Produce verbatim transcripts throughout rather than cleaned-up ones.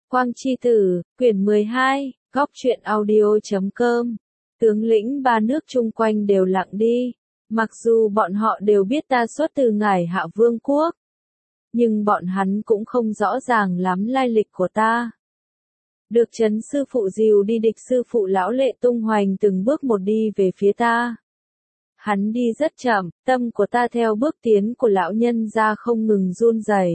Quang Chi Tử, quyển mười hai, góc truyện audio.com. Tướng lĩnh ba nước chung quanh đều lặng đi, mặc dù bọn họ đều biết ta xuất từ Ngải Hạ Vương quốc, nhưng bọn hắn cũng không rõ ràng lắm lai lịch của ta. Được Trấn sư phụ dìu đi, địch sư phụ lão lệ tung hoành từng bước một đi về phía ta. Hắn đi rất chậm, tâm của ta theo bước tiến của lão nhân ra không ngừng run rẩy.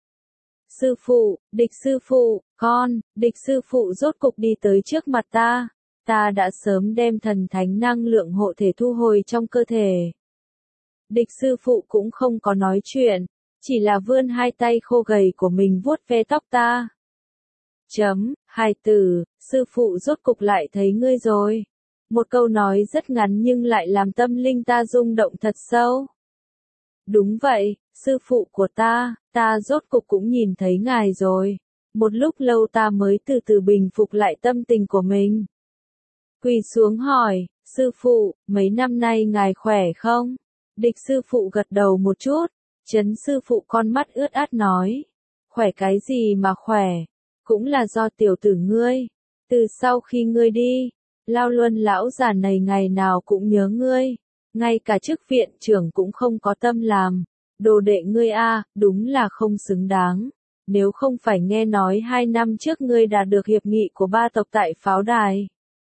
Sư phụ, địch sư phụ, con, địch sư phụ rốt cục đi tới trước mặt ta. Ta đã sớm đem thần thánh năng lượng hộ thể thu hồi trong cơ thể. Địch sư phụ cũng không có nói chuyện, chỉ là vươn hai tay khô gầy của mình vuốt ve tóc ta. Chấm, hài tử, sư phụ rốt cục lại thấy ngươi rồi. Một câu nói rất ngắn nhưng lại làm tâm linh ta rung động thật sâu. Đúng vậy, sư phụ của ta, ta rốt cục cũng nhìn thấy ngài rồi. Một lúc lâu ta mới từ từ bình phục lại tâm tình của mình. Quỳ xuống hỏi, sư phụ, mấy năm nay ngài khỏe không? Địch sư phụ gật đầu một chút, Trấn sư phụ con mắt ướt át nói. Khỏe cái gì mà khỏe, cũng là do tiểu tử ngươi. Từ sau khi ngươi đi, Lao Luân lão già này ngày nào cũng nhớ ngươi. Ngay cả chức viện trưởng cũng không có tâm làm. Đồ đệ ngươi a, đúng là không xứng đáng. Nếu không phải nghe nói hai năm trước ngươi đạt được hiệp nghị của ba tộc tại pháo đài.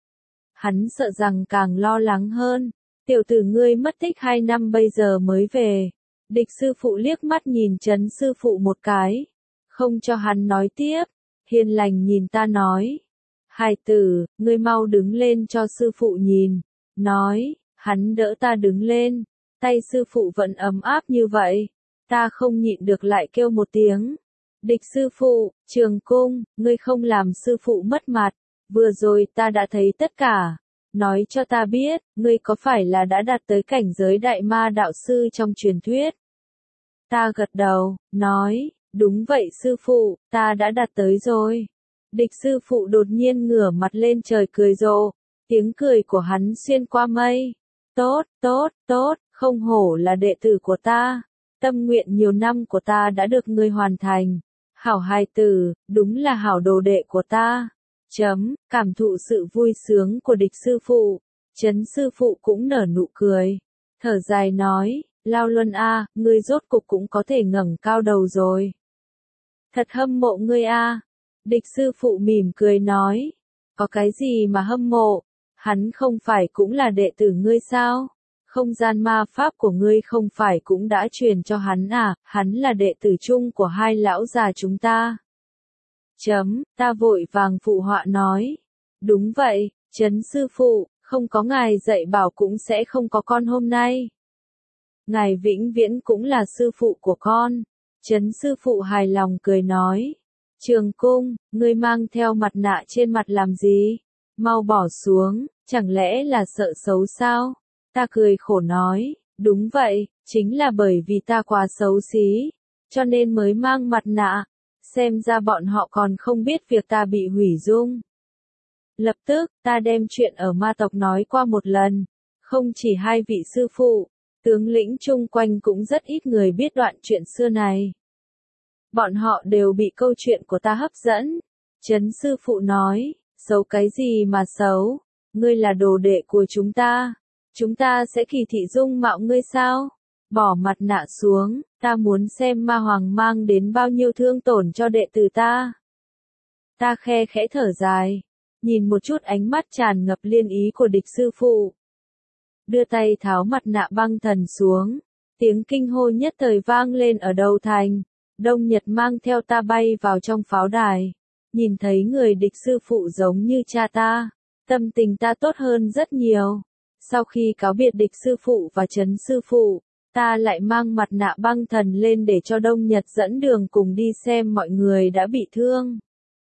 Hắn sợ rằng càng lo lắng hơn. Tiểu tử ngươi mất tích hai năm bây giờ mới về. Địch sư phụ liếc mắt nhìn Trấn sư phụ một cái. Không cho hắn nói tiếp. Hiền lành nhìn ta nói. Hài tử, ngươi mau đứng lên cho sư phụ nhìn. Nói, hắn đỡ ta đứng lên. Tay sư phụ vẫn ấm áp như vậy. Ta không nhịn được lại kêu một tiếng. Địch sư phụ, Trường Cung, ngươi không làm sư phụ mất mặt. Vừa rồi ta đã thấy tất cả. Nói cho ta biết, ngươi có phải là đã đạt tới cảnh giới đại ma đạo sư trong truyền thuyết? Ta gật đầu, nói, đúng vậy sư phụ, ta đã đạt tới rồi. Địch sư phụ đột nhiên ngửa mặt lên trời cười rộ. Tiếng cười của hắn xuyên qua mây. Tốt, tốt, tốt, không hổ là đệ tử của ta. Tâm nguyện nhiều năm của ta đã được ngươi hoàn thành. Hảo hài tử, đúng là hảo đồ đệ của ta. Chấm, cảm thụ sự vui sướng của địch sư phụ. Trấn sư phụ cũng nở nụ cười. Thở dài nói, Lao Luân a, ngươi rốt cục cũng có thể ngẩng cao đầu rồi. Thật hâm mộ ngươi a. Địch sư phụ mỉm cười nói. Có cái gì mà hâm mộ? Hắn không phải cũng là đệ tử ngươi sao? Không gian ma pháp của ngươi không phải cũng đã truyền cho hắn à? Hắn là đệ tử chung của hai lão già chúng ta. Chấm, ta vội vàng phụ họa nói. Đúng vậy, Trấn sư phụ, không có ngài dạy bảo cũng sẽ không có con hôm nay. Ngài vĩnh viễn cũng là sư phụ của con. Trấn sư phụ hài lòng cười nói. Trường Cung, ngươi mang theo mặt nạ trên mặt làm gì? Mau bỏ xuống, chẳng lẽ là sợ xấu sao? Ta cười khổ nói, đúng vậy, chính là bởi vì ta quá xấu xí, cho nên mới mang mặt nạ. Xem ra bọn họ còn không biết việc ta bị hủy dung. Lập tức, ta đem chuyện ở ma tộc nói qua một lần. Không chỉ hai vị sư phụ, tướng lĩnh chung quanh cũng rất ít người biết đoạn chuyện xưa này. Bọn họ đều bị câu chuyện của ta hấp dẫn. Trấn sư phụ nói, xấu cái gì mà xấu? Ngươi là đồ đệ của chúng ta. Chúng ta sẽ kỳ thị dung mạo ngươi sao? Bỏ mặt nạ xuống, ta muốn xem ma hoàng mang đến bao nhiêu thương tổn cho đệ tử ta. Ta khe khẽ thở dài, nhìn một chút ánh mắt tràn ngập liên ý của địch sư phụ. Đưa tay tháo mặt nạ băng thần xuống, tiếng kinh hô nhất thời vang lên ở đầu thành. Đông Nhật mang theo ta bay vào trong pháo đài, nhìn thấy người địch sư phụ giống như cha ta, tâm tình ta tốt hơn rất nhiều. Sau khi cáo biệt địch sư phụ và Trấn sư phụ, ta lại mang mặt nạ băng thần lên để cho Đông Nhật dẫn đường cùng đi xem mọi người đã bị thương.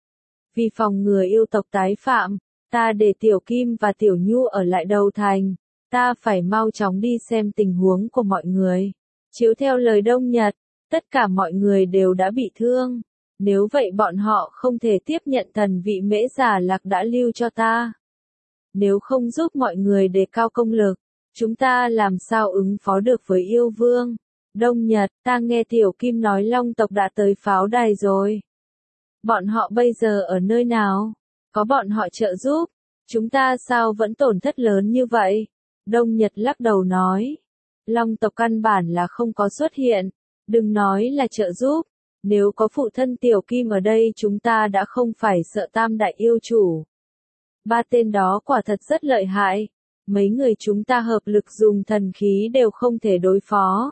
Vì phòng ngừa yêu tộc tái phạm, ta để Tiểu Kim và Tiểu Nhu ở lại đầu thành. Ta phải mau chóng đi xem tình huống của mọi người. Chiếu theo lời Đông Nhật, tất cả mọi người đều đã bị thương. Nếu vậy bọn họ không thể tiếp nhận thần vị Mễ Giả Lạc đã lưu cho ta. Nếu không giúp mọi người đề cao công lực, chúng ta làm sao ứng phó được với yêu vương? Đông Nhật, ta nghe Tiểu Kim nói Long tộc đã tới pháo đài rồi. Bọn họ bây giờ ở nơi nào? Có bọn họ trợ giúp, chúng ta sao vẫn tổn thất lớn như vậy? Đông Nhật lắc đầu nói. Long tộc căn bản là không có xuất hiện, đừng nói là trợ giúp. Nếu có phụ thân Tiểu Kim ở đây chúng ta đã không phải sợ tam đại yêu chủ. Ba tên đó quả thật rất lợi hại. Mấy người chúng ta hợp lực dùng thần khí đều không thể đối phó.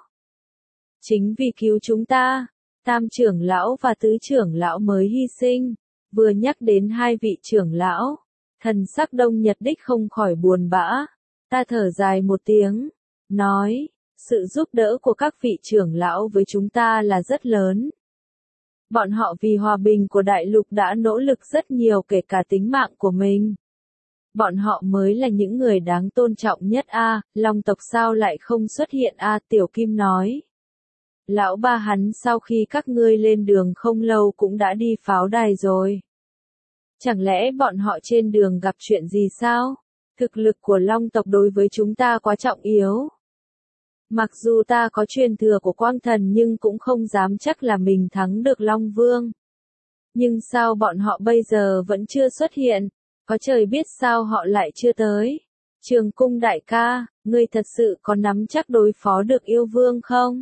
Chính vì cứu chúng ta, tam trưởng lão và tứ trưởng lão mới hy sinh. Vừa nhắc đến hai vị trưởng lão, thần sắc Đông Nhật đích không khỏi buồn bã. Ta thở dài một tiếng, nói, sự giúp đỡ của các vị trưởng lão với chúng ta là rất lớn. Bọn họ vì hòa bình của đại lục đã nỗ lực rất nhiều kể cả tính mạng của mình. Bọn họ mới là những người đáng tôn trọng nhất a. À, Long tộc sao lại không xuất hiện a? À, Tiểu Kim nói. Lão ba hắn sau khi các ngươi lên đường không lâu cũng đã đi pháo đài rồi. Chẳng lẽ bọn họ trên đường gặp chuyện gì sao? Thực lực của Long tộc đối với chúng ta quá trọng yếu. Mặc dù ta có truyền thừa của Quang Thần nhưng cũng không dám chắc là mình thắng được Long Vương. Nhưng sao bọn họ bây giờ vẫn chưa xuất hiện? Có trời biết sao họ lại chưa tới. Trường Cung đại ca, ngươi thật sự có nắm chắc đối phó được yêu vương không?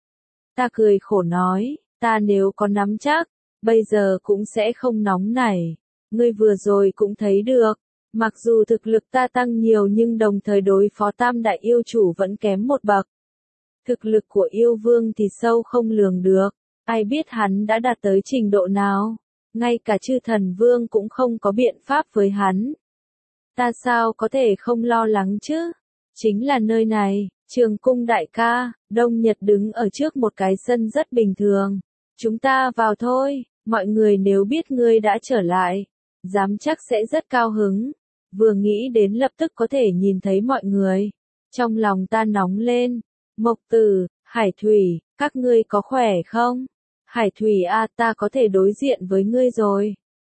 Ta cười khổ nói, ta nếu có nắm chắc, bây giờ cũng sẽ không nóng nảy. Ngươi vừa rồi cũng thấy được, mặc dù thực lực ta tăng nhiều nhưng đồng thời đối phó tam đại yêu chủ vẫn kém một bậc. Thực lực của yêu vương thì sâu không lường được, ai biết hắn đã đạt tới trình độ nào. Ngay cả chư thần vương cũng không có biện pháp với hắn. Ta sao có thể không lo lắng chứ? Chính là nơi này, Trường Cung đại ca, Đông Nhật đứng ở trước một cái sân rất bình thường. Chúng ta vào thôi, mọi người nếu biết ngươi đã trở lại, dám chắc sẽ rất cao hứng. Vừa nghĩ đến lập tức có thể nhìn thấy mọi người. Trong lòng ta nóng lên. Mộc Tử, Hải Thủy, các ngươi có khỏe không? Hải Thủy a, ta có thể đối diện với ngươi rồi.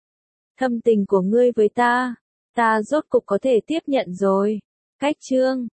Thâm tình của ngươi với ta, ta rốt cục có thể tiếp nhận rồi. Cách chương